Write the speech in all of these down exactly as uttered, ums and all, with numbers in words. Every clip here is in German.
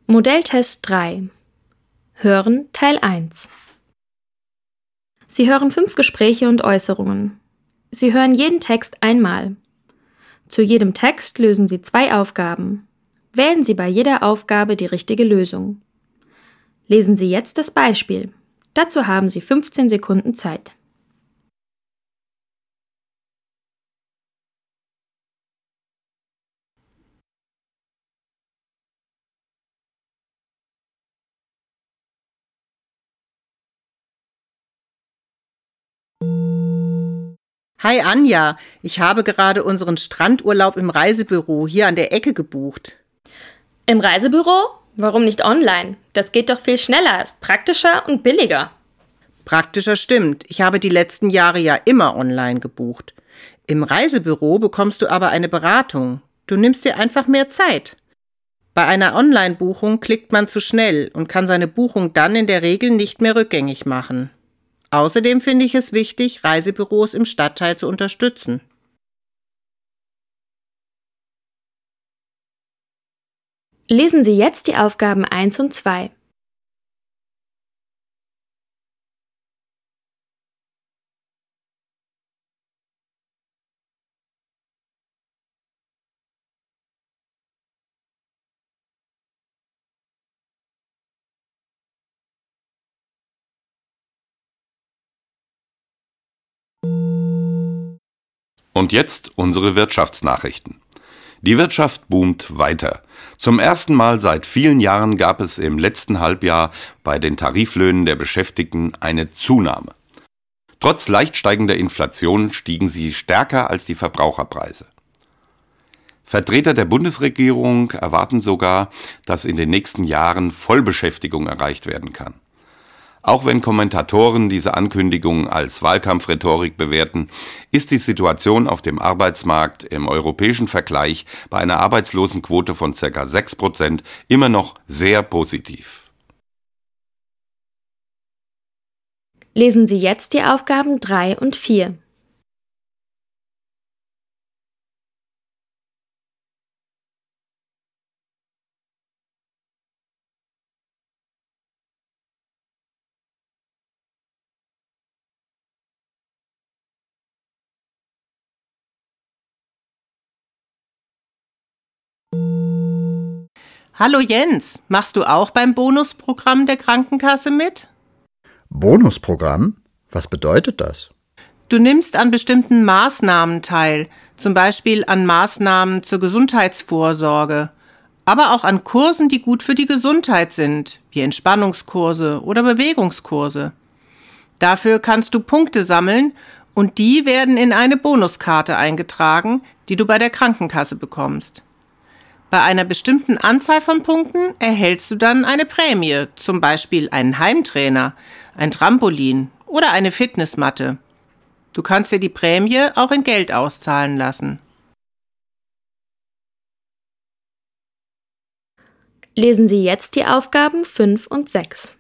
Modelltest drei. Hören Teil eins. Sie hören fünf Gespräche und Äußerungen. Sie hören jeden Text einmal. Zu jedem Text lösen Sie zwei Aufgaben. Wählen Sie bei jeder Aufgabe die richtige Lösung. Lesen Sie jetzt das Beispiel. Dazu haben Sie fünfzehn Sekunden Zeit. Hi Anja, ich habe gerade unseren Strandurlaub im Reisebüro hier an der Ecke gebucht. Im Reisebüro? Warum nicht online? Das geht doch viel schneller, ist praktischer und billiger. Praktischer stimmt, ich habe die letzten Jahre ja immer online gebucht. Im Reisebüro bekommst du aber eine Beratung. Du nimmst dir einfach mehr Zeit. Bei einer Online-Buchung klickt man zu schnell und kann seine Buchung dann in der Regel nicht mehr rückgängig machen. Außerdem finde ich es wichtig, Reisebüros im Stadtteil zu unterstützen. Lesen Sie jetzt die Aufgaben eins und zwei. Und jetzt unsere Wirtschaftsnachrichten. Die Wirtschaft boomt weiter. Zum ersten Mal seit vielen Jahren gab es im letzten Halbjahr bei den Tariflöhnen der Beschäftigten eine Zunahme. Trotz leicht steigender Inflation stiegen sie stärker als die Verbraucherpreise. Vertreter der Bundesregierung erwarten sogar, dass in den nächsten Jahren Vollbeschäftigung erreicht werden kann. Auch wenn Kommentatoren diese Ankündigung als Wahlkampfrhetorik bewerten, ist die Situation auf dem Arbeitsmarkt im europäischen Vergleich bei einer Arbeitslosenquote von ca. sechs Prozent immer noch sehr positiv. Lesen Sie jetzt die Aufgaben drei und vier. Hallo Jens, machst du auch beim Bonusprogramm der Krankenkasse mit? Bonusprogramm? Was bedeutet das? Du nimmst an bestimmten Maßnahmen teil, zum Beispiel an Maßnahmen zur Gesundheitsvorsorge, aber auch an Kursen, die gut für die Gesundheit sind, wie Entspannungskurse oder Bewegungskurse. Dafür kannst du Punkte sammeln und die werden in eine Bonuskarte eingetragen, die du bei der Krankenkasse bekommst. Bei einer bestimmten Anzahl von Punkten erhältst du dann eine Prämie, zum Beispiel einen Heimtrainer, ein Trampolin oder eine Fitnessmatte. Du kannst dir die Prämie auch in Geld auszahlen lassen. Lesen Sie jetzt die Aufgaben fünf und sechs.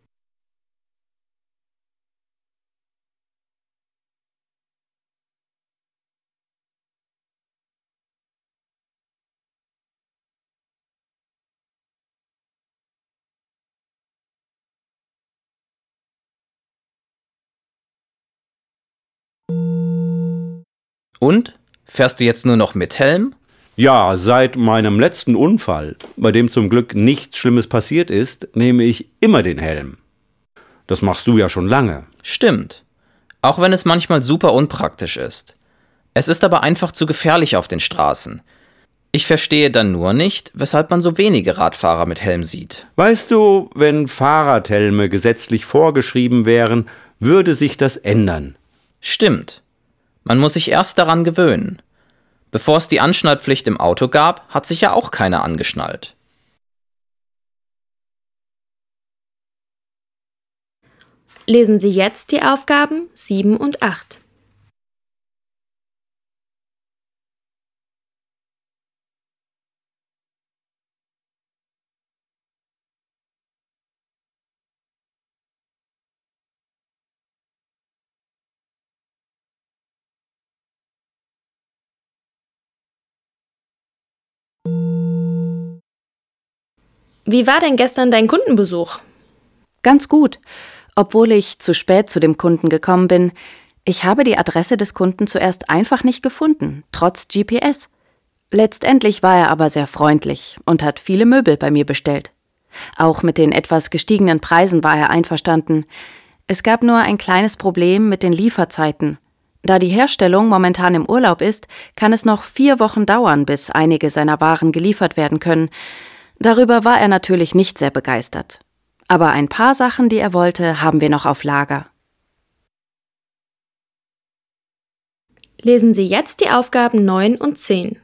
Und? Fährst du jetzt nur noch mit Helm? Ja, seit meinem letzten Unfall, bei dem zum Glück nichts Schlimmes passiert ist, nehme ich immer den Helm. Das machst du ja schon lange. Stimmt. Auch wenn es manchmal super unpraktisch ist. Es ist aber einfach zu gefährlich auf den Straßen. Ich verstehe dann nur nicht, weshalb man so wenige Radfahrer mit Helm sieht. Weißt du, wenn Fahrradhelme gesetzlich vorgeschrieben wären, würde sich das ändern. Stimmt. Man muss sich erst daran gewöhnen. Bevor es die Anschnallpflicht im Auto gab, hat sich ja auch keiner angeschnallt. Lesen Sie jetzt die Aufgaben sieben und acht. Wie war denn gestern dein Kundenbesuch? Ganz gut, obwohl ich zu spät zu dem Kunden gekommen bin. Ich habe die Adresse des Kunden zuerst einfach nicht gefunden, trotz G P S. Letztendlich war er aber sehr freundlich und hat viele Möbel bei mir bestellt. Auch mit den etwas gestiegenen Preisen war er einverstanden. Es gab nur ein kleines Problem mit den Lieferzeiten. Da die Herstellung momentan im Urlaub ist, kann es noch vier Wochen dauern, bis einige seiner Waren geliefert werden können. Darüber war er natürlich nicht sehr begeistert. Aber ein paar Sachen, die er wollte, haben wir noch auf Lager. Lesen Sie jetzt die Aufgaben neun und zehn.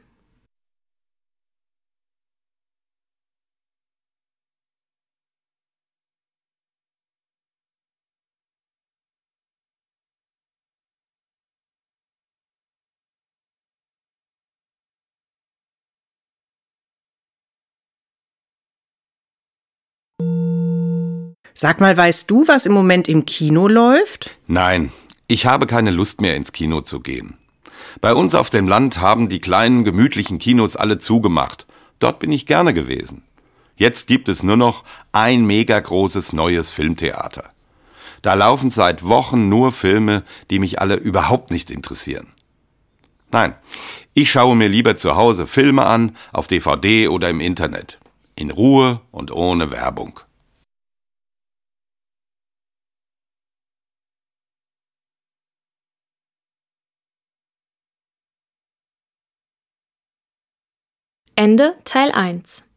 Sag mal, weißt du, was im Moment im Kino läuft? Nein, ich habe keine Lust mehr ins Kino zu gehen. Bei uns auf dem Land haben die kleinen, gemütlichen Kinos alle zugemacht. Dort bin ich gerne gewesen. Jetzt gibt es nur noch ein mega großes neues Filmtheater. Da laufen seit Wochen nur Filme, die mich alle überhaupt nicht interessieren. Nein, ich schaue mir lieber zu Hause Filme an, auf D V D oder im Internet. In Ruhe und ohne Werbung. Ende Teil eins.